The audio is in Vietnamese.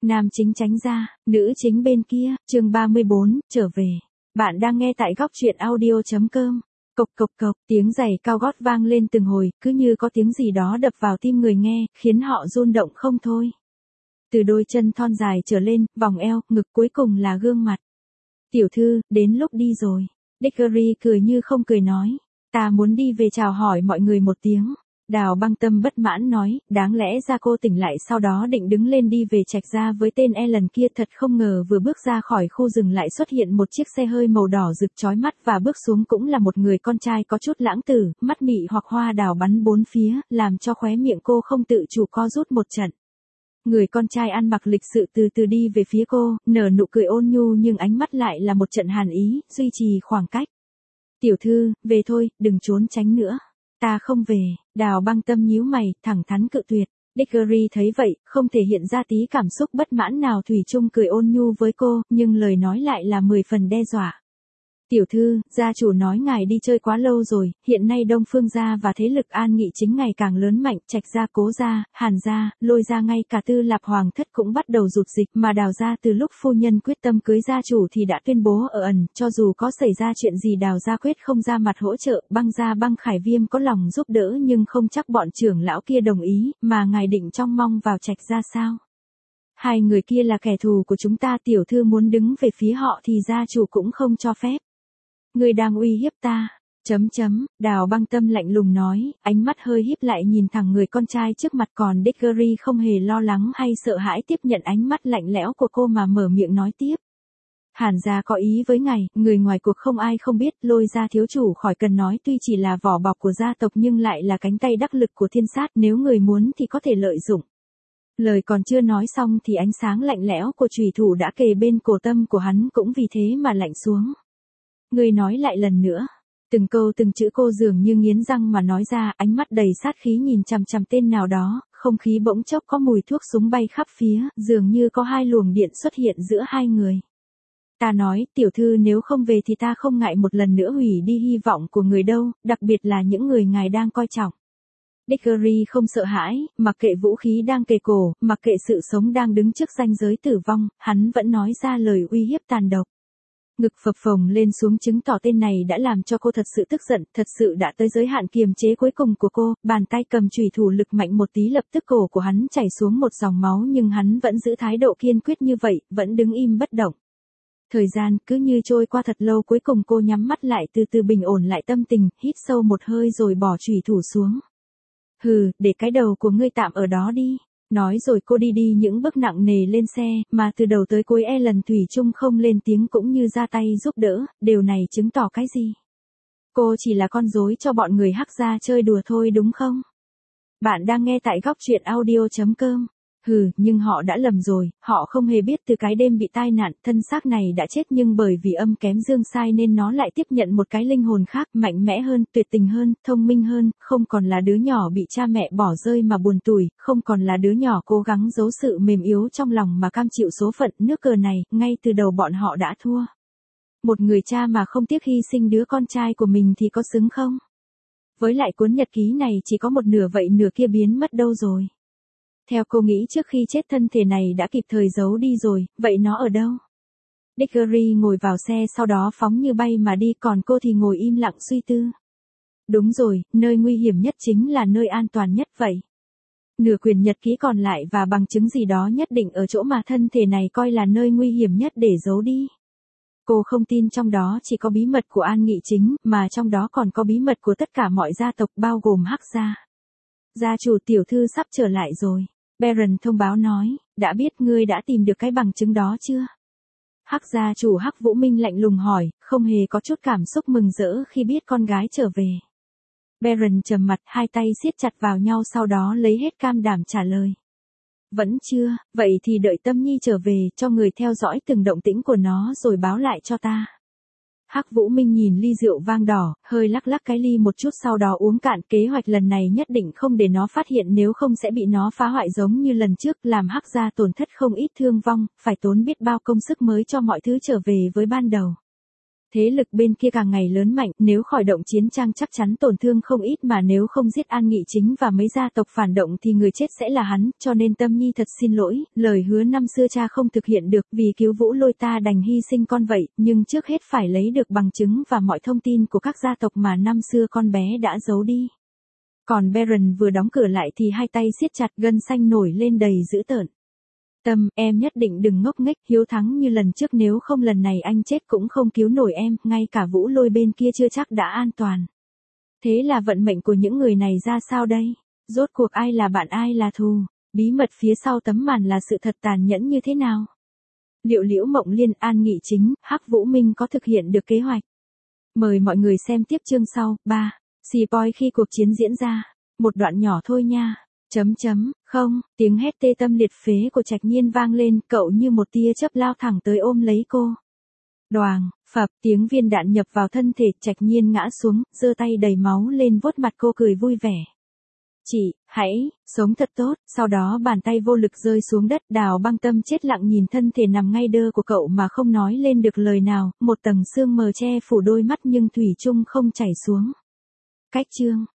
Nam chính tránh ra, nữ chính bên kia, chương 34, trở về. Bạn đang nghe tại góc truyện audio.com. Cộc cộc cộc, tiếng giày cao gót vang lên từng hồi, cứ như có tiếng gì đó đập vào tim người nghe, khiến họ run động không thôi. Từ đôi chân thon dài trở lên, vòng eo, ngực cuối cùng là gương mặt. Tiểu thư, đến lúc đi rồi. Dickory cười như không cười nói. Ta muốn đi về chào hỏi mọi người một tiếng. Đào Băng Tâm bất mãn nói, đáng lẽ ra cô tỉnh lại sau đó định đứng lên đi về Trạch Gia với tên Ellen kia, thật không ngờ vừa bước ra khỏi khu rừng lại xuất hiện một chiếc xe hơi màu đỏ rực chói mắt và bước xuống cũng là một người con trai có chút lãng tử, mắt mị hoặc hoa đào bắn bốn phía, làm cho khóe miệng cô không tự chủ co rút một trận. Người con trai ăn mặc lịch sự từ từ đi về phía cô, nở nụ cười ôn nhu nhưng ánh mắt lại là một trận hàn ý, duy trì khoảng cách. Tiểu thư, về thôi, đừng trốn tránh nữa. Ta không về. Đào Băng Tâm nhíu mày, thẳng thắn cự tuyệt. Dickory thấy vậy, không thể hiện ra tí cảm xúc bất mãn nào, thủy chung cười ôn nhu với cô, nhưng lời nói lại là 10 phần đe dọa. Tiểu thư, gia chủ nói ngài đi chơi quá lâu rồi, hiện nay Đông Phương gia và thế lực An Nghị chính ngày càng lớn mạnh, Trạch gia, Cố gia, Hàn gia, Lôi gia, ngay cả Tư Lạp Hoàng thất cũng bắt đầu rụt dịch, mà Đào gia từ lúc phu nhân quyết tâm cưới gia chủ thì đã tuyên bố ở ẩn, cho dù có xảy ra chuyện gì Đào gia quyết không ra mặt hỗ trợ, Băng gia, Băng Khải Viêm có lòng giúp đỡ nhưng không chắc bọn trưởng lão kia đồng ý, mà ngài định trông mong vào Trạch gia sao? Hai người kia là kẻ thù của chúng ta, tiểu thư muốn đứng về phía họ thì gia chủ cũng không cho phép. Người đang uy hiếp ta. Đào Băng Tâm lạnh lùng nói, ánh mắt hơi híp lại nhìn thẳng người con trai trước mặt, còn Dickory không hề lo lắng hay sợ hãi tiếp nhận ánh mắt lạnh lẽo của cô mà mở miệng nói tiếp. Hàn gia có ý với ngài, người ngoài cuộc không ai không biết, Lôi gia thiếu chủ khỏi cần nói, tuy chỉ là vỏ bọc của gia tộc nhưng lại là cánh tay đắc lực của thiên sát, nếu người muốn thì có thể lợi dụng. Lời còn chưa nói xong thì ánh sáng lạnh lẽo của chùy thủ đã kề bên cổ tâm của hắn cũng vì thế mà lạnh xuống. Người nói lại lần nữa. Từng câu từng chữ cô dường như nghiến răng mà nói ra, ánh mắt đầy sát khí nhìn chằm chằm tên nào đó, không khí bỗng chốc có mùi thuốc súng bay khắp phía, dường như có hai luồng điện xuất hiện giữa hai người. Ta nói, tiểu thư nếu không về thì ta không ngại một lần nữa hủy đi hy vọng của người đâu, đặc biệt là những người ngài đang coi trọng. Dickory không sợ hãi, mặc kệ vũ khí đang kề cổ, mặc kệ sự sống đang đứng trước ranh giới tử vong, hắn vẫn nói ra lời uy hiếp tàn độc. Ngực phập phồng lên xuống chứng tỏ tên này đã làm cho cô thật sự tức giận, thật sự đã tới giới hạn kiềm chế cuối cùng của cô, bàn tay cầm chùy thủ lực mạnh một tí lập tức cổ của hắn chảy xuống một dòng máu nhưng hắn vẫn giữ thái độ kiên quyết như vậy, vẫn đứng im bất động. Thời gian cứ như trôi qua thật lâu, cuối cùng cô nhắm mắt lại từ từ bình ổn lại tâm tình, hít sâu một hơi rồi bỏ chùy thủ xuống. Hừ, để cái đầu của ngươi tạm ở đó đi. Nói rồi cô đi những bước nặng nề lên xe, mà từ đầu tới cuối Ellen thủy chung không lên tiếng cũng như ra tay giúp đỡ, điều này chứng tỏ cái gì? Cô chỉ là con rối cho bọn người Hắc gia chơi đùa thôi đúng không? Bạn đang nghe tại góc truyện audio.com. Hừ, nhưng họ đã lầm rồi, họ không hề biết từ cái đêm bị tai nạn, thân xác này đã chết nhưng bởi vì âm kém dương sai nên nó lại tiếp nhận một cái linh hồn khác, mạnh mẽ hơn, tuyệt tình hơn, thông minh hơn, không còn là đứa nhỏ bị cha mẹ bỏ rơi mà buồn tủi, không còn là đứa nhỏ cố gắng giấu sự mềm yếu trong lòng mà cam chịu số phận, nước cờ này, ngay từ đầu bọn họ đã thua. Một người cha mà không tiếc hy sinh đứa con trai của mình thì có xứng không? Với lại cuốn nhật ký này chỉ có một nửa vậy nửa kia biến mất đâu rồi? Theo cô nghĩ trước khi chết thân thể này đã kịp thời giấu đi rồi, vậy nó ở đâu? Dickory ngồi vào xe sau đó phóng như bay mà đi, còn cô thì ngồi im lặng suy tư. Đúng rồi, nơi nguy hiểm nhất chính là nơi an toàn nhất vậy. Nửa quyển nhật ký còn lại và bằng chứng gì đó nhất định ở chỗ mà thân thể này coi là nơi nguy hiểm nhất để giấu đi. Cô không tin trong đó chỉ có bí mật của An Nghị chính, mà trong đó còn có bí mật của tất cả mọi gia tộc bao gồm Hắc gia. Gia chủ, tiểu thư sắp trở lại rồi. Baron thông báo nói, đã biết ngươi đã tìm được cái bằng chứng đó chưa? Hắc gia chủ Hắc Vũ Minh lạnh lùng hỏi, không hề có chút cảm xúc mừng rỡ khi biết con gái trở về. Baron trầm mặt, hai tay siết chặt vào nhau sau đó lấy hết can đảm trả lời. Vẫn chưa, vậy thì đợi Tâm Nhi trở về, cho người theo dõi từng động tĩnh của nó rồi báo lại cho ta. Hắc Vũ Minh nhìn ly rượu vang đỏ, hơi lắc lắc cái ly một chút sau đó uống cạn, kế hoạch lần này nhất định không để nó phát hiện, nếu không sẽ bị nó phá hoại giống như lần trước, làm Hắc gia tổn thất không ít thương vong, phải tốn biết bao công sức mới cho mọi thứ trở về với ban đầu. Thế lực bên kia càng ngày lớn mạnh, nếu khỏi động chiến trang chắc chắn tổn thương không ít mà nếu không giết An Nghị Chính và mấy gia tộc phản động thì người chết sẽ là hắn, cho nên Tâm Nhi thật xin lỗi, lời hứa năm xưa cha không thực hiện được, vì cứu Vũ Lôi ta đành hy sinh con vậy, nhưng trước hết phải lấy được bằng chứng và mọi thông tin của các gia tộc mà năm xưa con bé đã giấu đi. Còn Baron vừa đóng cửa lại thì hai tay siết chặt, gân xanh nổi lên đầy dữ tợn. Tâm, em nhất định đừng ngốc nghếch, hiếu thắng như lần trước, nếu không lần này anh chết cũng không cứu nổi em, ngay cả Vũ Lôi bên kia chưa chắc đã an toàn. Thế là vận mệnh của những người này ra sao đây? Rốt cuộc ai là bạn ai là thù? Bí mật phía sau tấm màn là sự thật tàn nhẫn như thế nào? Liệu Liễu Mộng Liên, An Nghị Chính, Hắc Vũ Minh có thực hiện được kế hoạch? Mời mọi người xem tiếp chương sau. 3. Spoil khi cuộc chiến diễn ra. Một đoạn nhỏ thôi nha. Không, tiếng hét tê tâm liệt phế của Trạch Nhiên vang lên, cậu như một tia chớp lao thẳng tới ôm lấy cô. Đoàng, phập, tiếng viên đạn nhập vào thân thể, Trạch Nhiên ngã xuống, giơ tay đầy máu lên vuốt mặt cô cười vui vẻ. Chị, hãy, sống thật tốt, sau đó bàn tay vô lực rơi xuống đất, Đào Băng Tâm chết lặng nhìn thân thể nằm ngay đơ của cậu mà không nói lên được lời nào, một tầng sương mờ che phủ đôi mắt nhưng thủy chung không chảy xuống. Cách chương